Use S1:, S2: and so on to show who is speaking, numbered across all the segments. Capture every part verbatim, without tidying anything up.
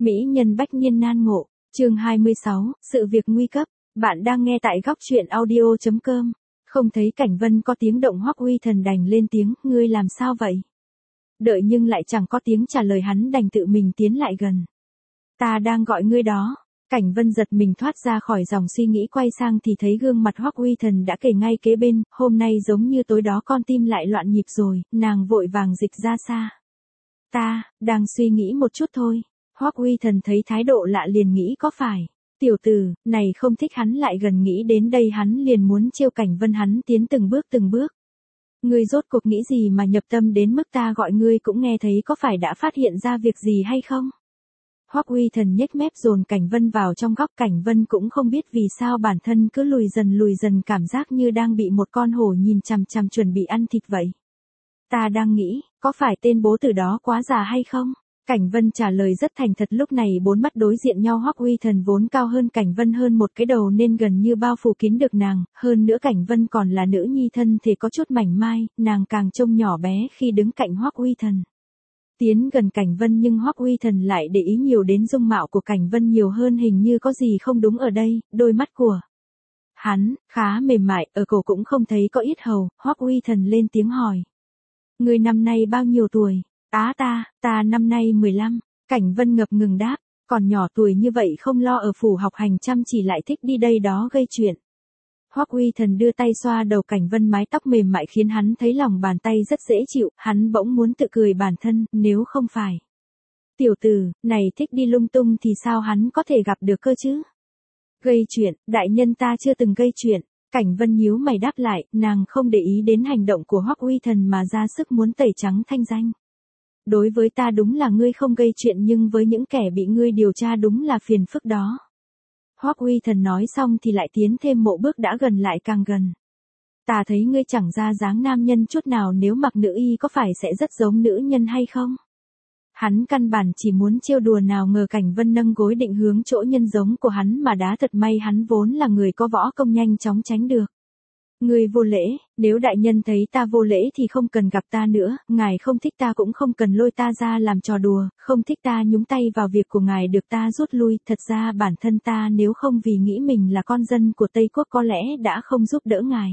S1: Mỹ nhân bách niên nan ngộ, chương hai mươi sáu, sự việc nguy cấp. Bạn đang nghe tại góc truyện audio chấm com. Không thấy Cảnh Vân có tiếng động, Hoắc Uy Thần đành lên tiếng, ngươi làm sao vậy? Đợi nhưng lại chẳng có tiếng trả lời, hắn đành tự mình tiến lại gần. Ta đang gọi ngươi đó. Cảnh Vân giật mình thoát ra khỏi dòng suy nghĩ, quay sang thì thấy gương mặt Hoắc Uy Thần đã kề ngay kế bên, hôm nay giống như tối đó con tim lại loạn nhịp rồi, nàng vội vàng dịch ra xa. Ta, đang suy nghĩ một chút thôi. Hoắc Uy Thần thấy thái độ lạ liền nghĩ có phải tiểu tử này không thích hắn lại gần, nghĩ đến đây hắn liền muốn trêu Cảnh Vân, hắn tiến từng bước từng bước. Ngươi rốt cuộc nghĩ gì mà nhập tâm đến mức ta gọi ngươi cũng nghe thấy, có phải đã phát hiện ra việc gì hay không? Hoắc Uy Thần nhếch mép dồn Cảnh Vân vào trong góc. Cảnh Vân cũng không biết vì sao bản thân cứ lùi dần lùi dần, cảm giác như đang bị một con hổ nhìn chằm chằm chuẩn bị ăn thịt vậy. Ta đang nghĩ, có phải tên bố tử đó quá già hay không? Cảnh Vân trả lời rất thành thật. Lúc này bốn mắt đối diện nhau, Hoắc Uy Thần vốn cao hơn Cảnh Vân hơn một cái đầu nên gần như bao phủ kín được nàng, hơn nữa Cảnh Vân còn là nữ nhi, thân thể có chút mảnh mai, nàng càng trông nhỏ bé khi đứng cạnh Hoắc Uy Thần. Tiến gần Cảnh Vân nhưng Hoắc Uy Thần lại để ý nhiều đến dung mạo của Cảnh Vân nhiều hơn, hình như có gì không đúng ở đây, đôi mắt của hắn khá mềm mại, ở cổ cũng không thấy có yết hầu. Hoắc Uy Thần lên tiếng hỏi. Ngươi năm nay bao nhiêu tuổi? Á ta, ta năm nay mười lăm. Cảnh Vân ngập ngừng đáp, còn nhỏ tuổi như vậy không lo ở phủ học hành chăm chỉ lại thích đi đây đó gây chuyện. Hoắc Uy Thần đưa tay xoa đầu Cảnh Vân, mái tóc mềm mại khiến hắn thấy lòng bàn tay rất dễ chịu, hắn bỗng muốn tự cười bản thân, nếu không phải tiểu tử này thích đi lung tung thì sao hắn có thể gặp được cơ chứ? Gây chuyện, đại nhân ta chưa từng gây chuyện. Cảnh Vân nhíu mày đáp lại, nàng không để ý đến hành động của Hoắc Uy Thần mà ra sức muốn tẩy trắng thanh danh. Đối với ta đúng là ngươi không gây chuyện, nhưng với những kẻ bị ngươi điều tra đúng là phiền phức đó. Hoắc Uy Thần nói xong thì lại tiến thêm một bước, đã gần lại càng gần. Ta thấy ngươi chẳng ra dáng nam nhân chút nào, nếu mặc nữ y có phải sẽ rất giống nữ nhân hay không? Hắn căn bản chỉ muốn trêu đùa, nào ngờ Cảnh Vân nâng gối định hướng chỗ nhân giống của hắn mà đá, thật may hắn vốn là người có võ công, nhanh chóng tránh được. Ngươi vô lễ, nếu đại nhân thấy ta vô lễ thì không cần gặp ta nữa, ngài không thích ta cũng không cần lôi ta ra làm trò đùa, không thích ta nhúng tay vào việc của ngài được ta rút lui, thật ra bản thân ta nếu không vì nghĩ mình là con dân của Tây Quốc có lẽ đã không giúp đỡ ngài.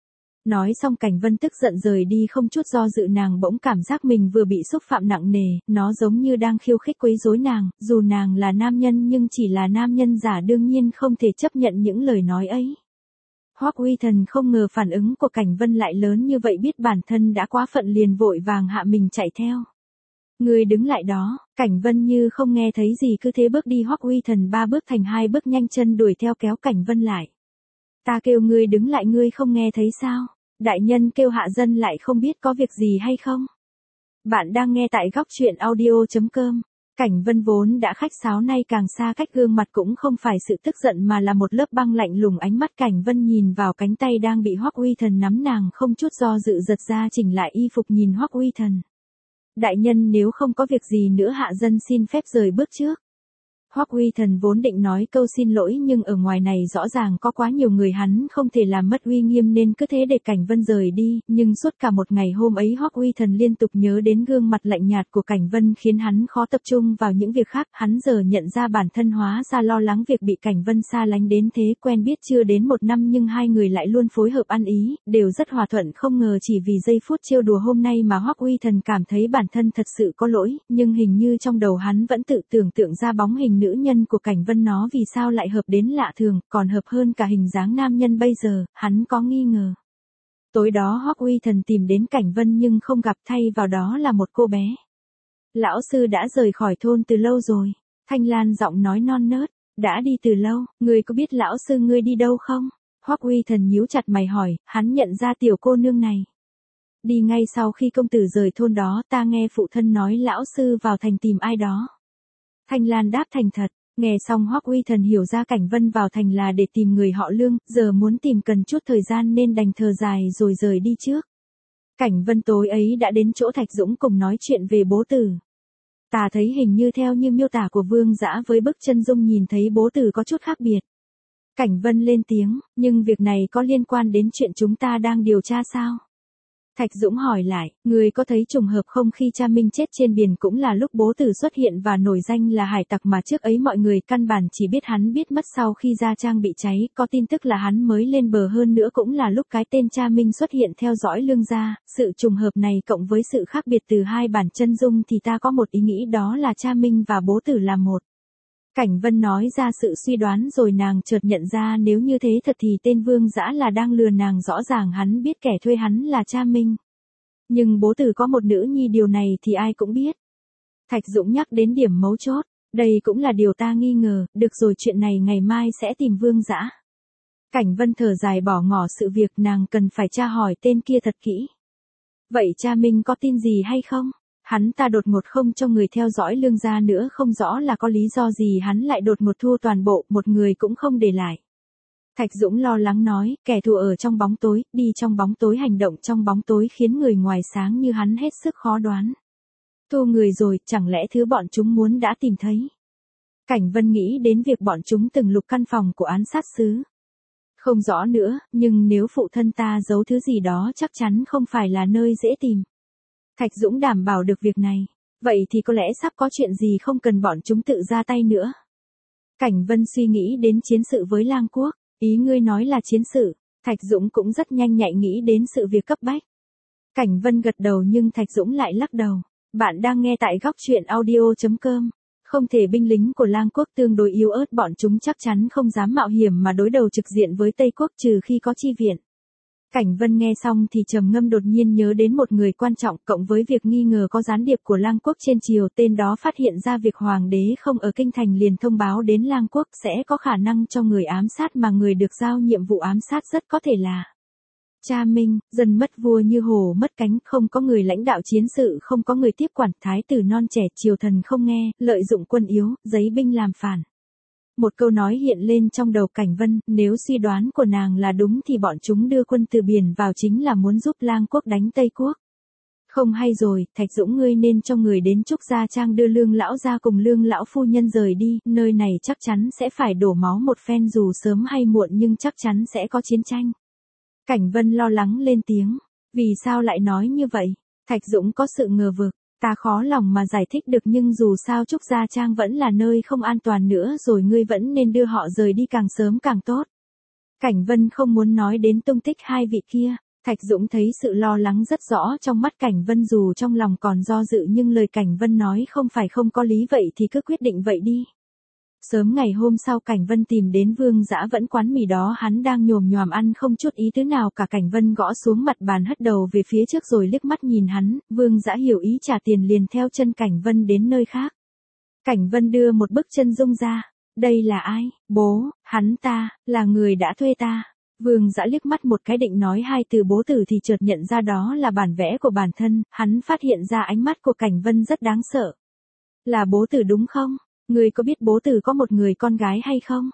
S1: Nói xong Cảnh Vân tức giận rời đi không chút do dự, nàng bỗng cảm giác mình vừa bị xúc phạm nặng nề, nó giống như đang khiêu khích quấy rối nàng, dù nàng là nam nhân nhưng chỉ là nam nhân giả, đương nhiên không thể chấp nhận những lời nói ấy. Hoắc Uy Thần không ngờ phản ứng của Cảnh Vân lại lớn như vậy, biết bản thân đã quá phận liền vội vàng hạ mình chạy theo. Ngươi đứng lại đó. Cảnh Vân như không nghe thấy gì cứ thế bước đi. Hoắc Uy Thần ba bước thành hai bước, nhanh chân đuổi theo kéo Cảnh Vân lại. Ta kêu ngươi đứng lại ngươi không nghe thấy sao? Đại nhân kêu hạ dân lại không biết có việc gì hay không? Bạn đang nghe tại góc truyện audio chấm com. Cảnh Vân vốn đã khách sáo, nay càng xa cách, gương mặt cũng không phải sự tức giận mà là một lớp băng lạnh lùng. Ánh mắt Cảnh Vân nhìn vào cánh tay đang bị Hoắc Uy Thần nắm, nàng không chút do dự giật ra chỉnh lại y phục nhìn Hoắc Uy Thần. Đại nhân nếu không có việc gì nữa hạ dân xin phép rời bước trước. Hoắc Uy Thần vốn định nói câu xin lỗi nhưng ở ngoài này rõ ràng có quá nhiều người, hắn không thể làm mất uy nghiêm nên cứ thế để Cảnh Vân rời đi, nhưng suốt cả một ngày hôm ấy Hoắc Uy Thần liên tục nhớ đến gương mặt lạnh nhạt của Cảnh Vân khiến hắn khó tập trung vào những việc khác. Hắn giờ nhận ra bản thân hóa ra lo lắng việc bị Cảnh Vân xa lánh đến thế, quen biết chưa đến một năm nhưng hai người lại luôn phối hợp ăn ý, đều rất hòa thuận, không ngờ chỉ vì giây phút trêu đùa hôm nay mà Hoắc Uy Thần cảm thấy bản thân thật sự có lỗi, nhưng hình như trong đầu hắn vẫn tự tưởng tượng ra bóng hình nữ nhân của Cảnh Vân, nó vì sao lại hợp đến lạ thường, còn hợp hơn cả hình dáng nam nhân bây giờ, hắn có nghi ngờ. Tối đó Hoắc Uy Thần tìm đến Cảnh Vân nhưng không gặp, thay vào đó là một cô bé. Lão sư đã rời khỏi thôn từ lâu rồi. Thanh Lan giọng nói non nớt. Đã đi từ lâu, ngươi có biết lão sư ngươi đi đâu không? Hoắc Uy Thần nhíu chặt mày hỏi, hắn nhận ra tiểu cô nương này. Đi ngay sau khi công tử rời thôn đó, ta nghe phụ thân nói lão sư vào thành tìm ai đó. Thanh Lan đáp thành thật. Nghe xong Hoắc Uy Thần hiểu ra Cảnh Vân vào thành là để tìm người họ Lương, giờ muốn tìm cần chút thời gian nên đành thở dài rồi rời đi trước. Cảnh Vân tối ấy đã đến chỗ Thạch Dũng cùng nói chuyện về bố tử. Ta thấy hình như theo như miêu tả của Vương Dã với bức chân dung nhìn thấy bố tử có chút khác biệt. Cảnh Vân lên tiếng, nhưng việc này có liên quan đến chuyện chúng ta đang điều tra sao? Thạch Dũng hỏi lại, người có thấy trùng hợp không khi cha Minh chết trên biển cũng là lúc bố tử xuất hiện và nổi danh là hải tặc mà trước ấy mọi người căn bản chỉ biết hắn biết mất sau khi Gia Trang bị cháy, có tin tức là hắn mới lên bờ hơn nữa cũng là lúc cái tên cha Minh xuất hiện theo dõi Lương gia, sự trùng hợp này cộng với sự khác biệt từ hai bản chân dung thì ta có một ý nghĩ đó là cha Minh và bố tử là một. Cảnh Vân nói ra sự suy đoán rồi nàng chợt nhận ra nếu như thế thật thì tên Vương Dã là đang lừa nàng, rõ ràng hắn biết kẻ thuê hắn là cha Minh. Nhưng bố tử có một nữ nhi, điều này thì ai cũng biết. Thạch Dũng nhắc đến điểm mấu chốt, đây cũng là điều ta nghi ngờ, được rồi chuyện này ngày mai sẽ tìm Vương Dã. Cảnh Vân thở dài bỏ ngỏ sự việc, nàng cần phải tra hỏi tên kia thật kỹ. Vậy cha Minh có tin gì hay không? Hắn ta đột ngột không cho người theo dõi Lương gia nữa, không rõ là có lý do gì hắn lại đột ngột thua toàn bộ, một người cũng không để lại. Thạch Dũng lo lắng nói, kẻ thù ở trong bóng tối, đi trong bóng tối, hành động trong bóng tối khiến người ngoài sáng như hắn hết sức khó đoán. Thu người rồi, chẳng lẽ thứ bọn chúng muốn đã tìm thấy? Cảnh Vân nghĩ đến việc bọn chúng từng lục căn phòng của án sát sứ. Không rõ nữa, nhưng nếu phụ thân ta giấu thứ gì đó chắc chắn không phải là nơi dễ tìm. Thạch Dũng đảm bảo được việc này. Vậy thì có lẽ sắp có chuyện gì không cần bọn chúng tự ra tay nữa. Cảnh Vân suy nghĩ đến chiến sự với Lang Quốc. Ý ngươi nói là chiến sự. Thạch Dũng cũng rất nhanh nhạy nghĩ đến sự việc cấp bách. Cảnh Vân gật đầu nhưng Thạch Dũng lại lắc đầu. Bạn đang nghe tại góc truyện audio chấm com. Không thể, binh lính của Lang Quốc tương đối yếu ớt, bọn chúng chắc chắn không dám mạo hiểm mà đối đầu trực diện với Tây Quốc trừ khi có chi viện. Cảnh Vân nghe xong thì trầm ngâm, đột nhiên nhớ đến một người quan trọng, cộng với việc nghi ngờ có gián điệp của Lang Quốc trên triều, tên đó phát hiện ra việc hoàng đế không ở kinh thành liền thông báo đến Lang Quốc, sẽ có khả năng cho người ám sát, mà người được giao nhiệm vụ ám sát rất có thể là cha Minh. Dân mất vua như hổ mất cánh, không có người lãnh đạo chiến sự, không có người tiếp quản, thái tử non trẻ, triều thần không nghe, lợi dụng quân yếu, giấy binh làm phản. Một câu nói hiện lên trong đầu Cảnh Vân, nếu suy đoán của nàng là đúng thì bọn chúng đưa quân từ biển vào chính là muốn giúp Lang Quốc đánh Tây Quốc. Không hay rồi, Thạch Dũng, ngươi nên cho người đến Trúc Gia Trang đưa Lương lão gia cùng Lương lão phu nhân rời đi, nơi này chắc chắn sẽ phải đổ máu một phen, dù sớm hay muộn nhưng chắc chắn sẽ có chiến tranh. Cảnh Vân lo lắng lên tiếng, vì sao lại nói như vậy? Thạch Dũng có sự ngờ vực. Ta khó lòng mà giải thích được, nhưng dù sao Trúc Gia Trang vẫn là nơi không an toàn nữa rồi, ngươi vẫn nên đưa họ rời đi càng sớm càng tốt. Cảnh Vân không muốn nói đến tung tích hai vị kia. Thạch Dũng thấy sự lo lắng rất rõ trong mắt Cảnh Vân, dù trong lòng còn do dự nhưng lời Cảnh Vân nói không phải không có lý, vậy thì cứ quyết định vậy đi. Sớm ngày hôm sau Cảnh Vân tìm đến Vương Dã, vẫn quán mì đó hắn đang nhồm nhòm ăn không chút ý tứ nào cả. Cảnh Vân gõ xuống mặt bàn, hất đầu về phía trước rồi liếc mắt nhìn hắn, Vương Dã hiểu ý trả tiền liền theo chân Cảnh Vân đến nơi khác. Cảnh Vân đưa một bức chân dung ra, đây là ai? Bố, hắn ta, là người đã thuê ta. Vương Dã liếc mắt một cái định nói hai từ bố tử thì chợt nhận ra đó là bản vẽ của bản thân, hắn phát hiện ra ánh mắt của Cảnh Vân rất đáng sợ. Là bố tử đúng không? Người có biết bố tử có một người con gái hay không?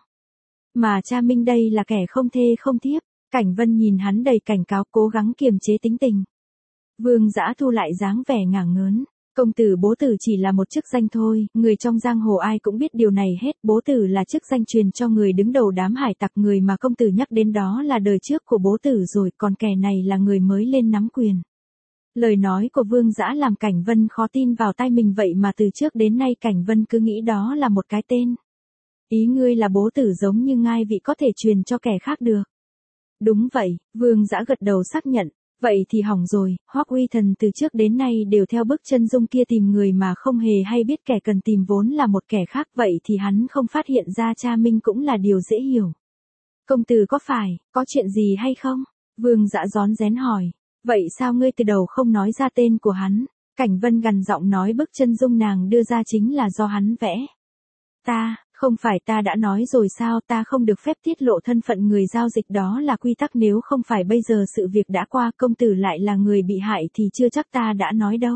S1: Mà cha Minh đây là kẻ không thê không thiếp. Cảnh Vân nhìn hắn đầy cảnh cáo, cố gắng kiềm chế tính tình. Vương Dã thu lại dáng vẻ ngả ngớn. Công tử bố tử chỉ là một chức danh thôi, người trong giang hồ ai cũng biết điều này hết. Bố tử là chức danh truyền cho người đứng đầu đám hải tặc, người mà công tử nhắc đến đó là đời trước của bố tử rồi, còn kẻ này là người mới lên nắm quyền. Lời nói của Vương Dã làm Cảnh Vân khó tin vào tai mình, vậy mà từ trước đến nay Cảnh Vân cứ nghĩ đó là một cái tên. Ý ngươi là bố tử giống như ngai vị có thể truyền cho kẻ khác được. Đúng vậy, Vương Dã gật đầu xác nhận. Vậy thì hỏng rồi, Hoắc Uy Thần từ trước đến nay đều theo bức chân dung kia tìm người mà không hề hay biết kẻ cần tìm vốn là một kẻ khác, vậy thì hắn không phát hiện ra cha Minh cũng là điều dễ hiểu. Công tử có phải, có chuyện gì hay không? Vương Dã rón rén hỏi. Vậy sao ngươi từ đầu không nói ra tên của hắn? Cảnh Vân gằn giọng nói, bức chân dung nàng đưa ra chính là do hắn vẽ. Ta, không phải ta đã nói rồi sao, ta không được phép tiết lộ thân phận người giao dịch, đó là quy tắc, nếu không phải bây giờ sự việc đã qua, công tử lại là người bị hại thì chưa chắc ta đã nói đâu.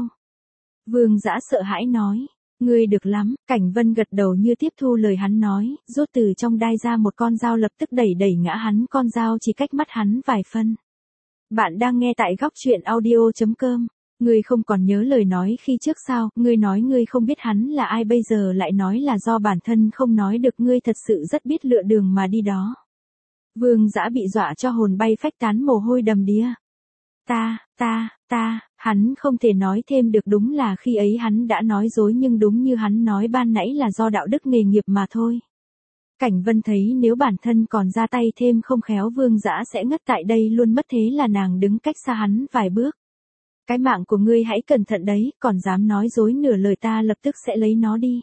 S1: Vương Dã sợ hãi nói, ngươi được lắm. Cảnh Vân gật đầu như tiếp thu lời hắn nói, rút từ trong đai ra một con dao, lập tức đẩy đẩy ngã hắn, con dao chỉ cách mắt hắn vài phân. Bạn đang nghe tại góc truyện audio chấm com. Ngươi không còn nhớ lời nói khi trước sao? Ngươi nói ngươi không biết hắn là ai, bây giờ lại nói là do bản thân không nói được, ngươi thật sự rất biết lựa đường mà đi đó. Vương Dã bị dọa cho hồn bay phách tán, mồ hôi đầm đìa. Ta, ta, ta, hắn không thể nói thêm được, đúng là khi ấy hắn đã nói dối, nhưng đúng như hắn nói ban nãy là do đạo đức nghề nghiệp mà thôi. Cảnh Vân thấy nếu bản thân còn ra tay thêm không khéo Vương Dã sẽ ngất tại đây luôn mất, thế là nàng đứng cách xa hắn vài bước. Cái mạng của ngươi hãy cẩn thận đấy, còn dám nói dối nửa lời ta lập tức sẽ lấy nó đi.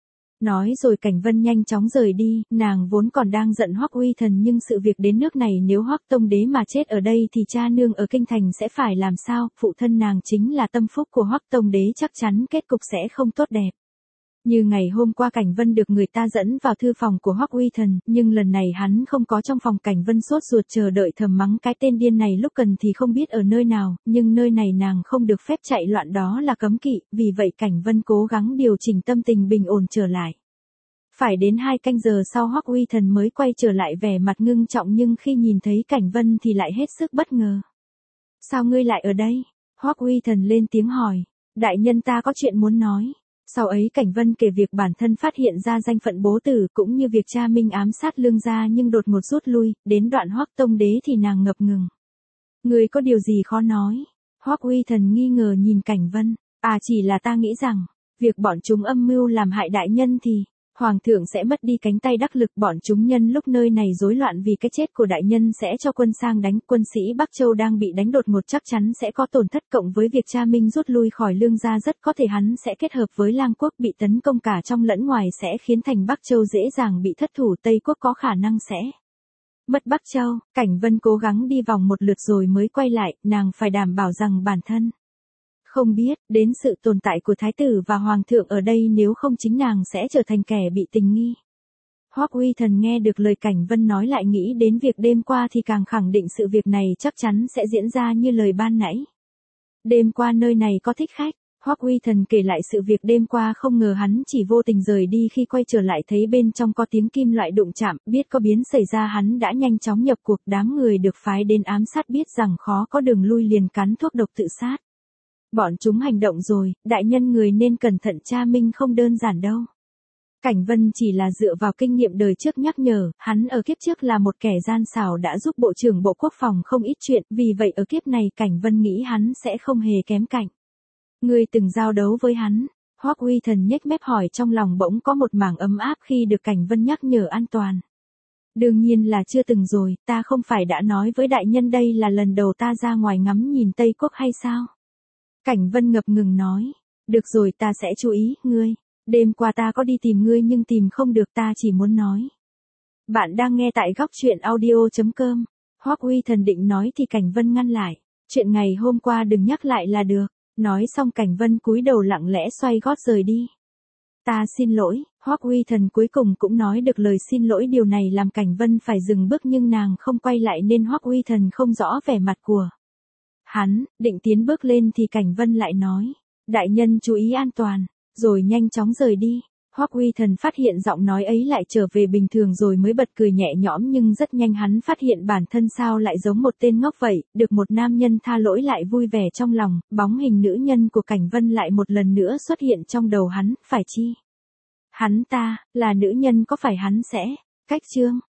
S1: Nói rồi Cảnh Vân nhanh chóng rời đi, nàng vốn còn đang giận Hoắc Uy Thần, nhưng sự việc đến nước này nếu Hoắc Tông Đế mà chết ở đây thì cha nương ở kinh thành sẽ phải làm sao, phụ thân nàng chính là tâm phúc của Hoắc Tông Đế, chắc chắn kết cục sẽ không tốt đẹp. Như ngày hôm qua Cảnh Vân được người ta dẫn vào thư phòng của Hoắc Uy Thần, nhưng lần này hắn không có trong phòng. Cảnh Vân sốt ruột chờ đợi thầm mắng cái tên điên này lúc cần thì không biết ở nơi nào, nhưng nơi này nàng không được phép chạy loạn, đó là cấm kỵ, vì vậy Cảnh Vân cố gắng điều chỉnh tâm tình bình ổn trở lại. Phải đến hai canh giờ sau Hoắc Uy Thần mới quay trở lại vẻ mặt ngưng trọng, nhưng khi nhìn thấy Cảnh Vân thì lại hết sức bất ngờ. Sao ngươi lại ở đây? Hoắc Uy Thần lên tiếng hỏi. Đại nhân ta có chuyện muốn nói. Sau ấy Cảnh Vân kể việc bản thân phát hiện ra danh phận bố tử cũng như việc cha Minh ám sát Lương gia nhưng đột ngột rút lui, đến đoạn Hoắc Tông Đế thì nàng ngập ngừng. Người có điều gì khó nói? Hoắc Uy Thần nghi ngờ nhìn Cảnh Vân. À, chỉ là ta nghĩ rằng, việc bọn chúng âm mưu làm hại đại nhân thì Hoàng thượng sẽ mất đi cánh tay đắc lực, bọn chúng nhân lúc nơi này rối loạn vì cái chết của đại nhân sẽ cho quân sang đánh, quân sĩ Bắc Châu đang bị đánh đột ngột chắc chắn sẽ có tổn thất, cộng với việc cha Minh rút lui khỏi Lương gia rất có thể hắn sẽ kết hợp với Lang quốc bị tấn công cả trong lẫn ngoài sẽ khiến thành Bắc Châu dễ dàng bị thất thủ, Tây quốc có khả năng sẽ mất Bắc Châu. Cảnh Vân cố gắng đi vòng một lượt rồi mới quay lại, nàng phải đảm bảo rằng bản thân không biết đến sự tồn tại của thái tử và hoàng thượng ở đây, nếu không chính nàng sẽ trở thành kẻ bị tình nghi. Hoắc Uy Thần nghe được lời Cảnh Vân nói lại nghĩ đến việc đêm qua thì càng khẳng định sự việc này chắc chắn sẽ diễn ra như lời ban nãy. Đêm qua nơi này có thích khách. Hoắc Uy Thần kể lại sự việc đêm qua, không ngờ hắn chỉ vô tình rời đi, khi quay trở lại thấy bên trong có tiếng kim loại đụng chạm, biết có biến xảy ra hắn đã nhanh chóng nhập cuộc, đám người được phái đến ám sát biết rằng khó có đường lui liền cắn thuốc độc tự sát. Bọn chúng hành động rồi, đại nhân người nên cẩn thận, cha Minh không đơn giản đâu. Cảnh Vân chỉ là dựa vào kinh nghiệm đời trước nhắc nhở, hắn ở kiếp trước là một kẻ gian xảo đã giúp Bộ trưởng Bộ Quốc phòng không ít chuyện, vì vậy ở kiếp này Cảnh Vân nghĩ hắn sẽ không hề kém cạnh. Ngươi từng giao đấu với hắn? Hoắc Uy Thần nhếch mép hỏi, trong lòng bỗng có một mảng ấm áp khi được Cảnh Vân nhắc nhở an toàn. Đương nhiên là chưa từng rồi, ta không phải đã nói với đại nhân đây là lần đầu ta ra ngoài ngắm nhìn Tây Quốc hay sao? Cảnh Vân ngập ngừng nói, được rồi ta sẽ chú ý, ngươi, đêm qua ta có đi tìm ngươi nhưng tìm không được, ta chỉ muốn nói. Bạn đang nghe tại góc truyện audio chấm com. Hoắc Uy Thần định nói thì Cảnh Vân ngăn lại, chuyện ngày hôm qua đừng nhắc lại là được. Nói xong Cảnh Vân cúi đầu lặng lẽ xoay gót rời đi. Ta xin lỗi, Hoắc Uy Thần cuối cùng cũng nói được lời xin lỗi, điều này làm Cảnh Vân phải dừng bước nhưng nàng không quay lại nên Hoắc Uy Thần không rõ vẻ mặt của hắn, định tiến bước lên thì Cảnh Vân lại nói, đại nhân chú ý an toàn, rồi nhanh chóng rời đi. Hoắc Uy Thần phát hiện giọng nói ấy lại trở về bình thường rồi mới bật cười nhẹ nhõm, nhưng rất nhanh hắn phát hiện bản thân sao lại giống một tên ngốc vậy, được một nam nhân tha lỗi lại vui vẻ trong lòng, bóng hình nữ nhân của Cảnh Vân lại một lần nữa xuất hiện trong đầu hắn, phải chi? Hắn ta, là nữ nhân, có phải hắn sẽ cách chương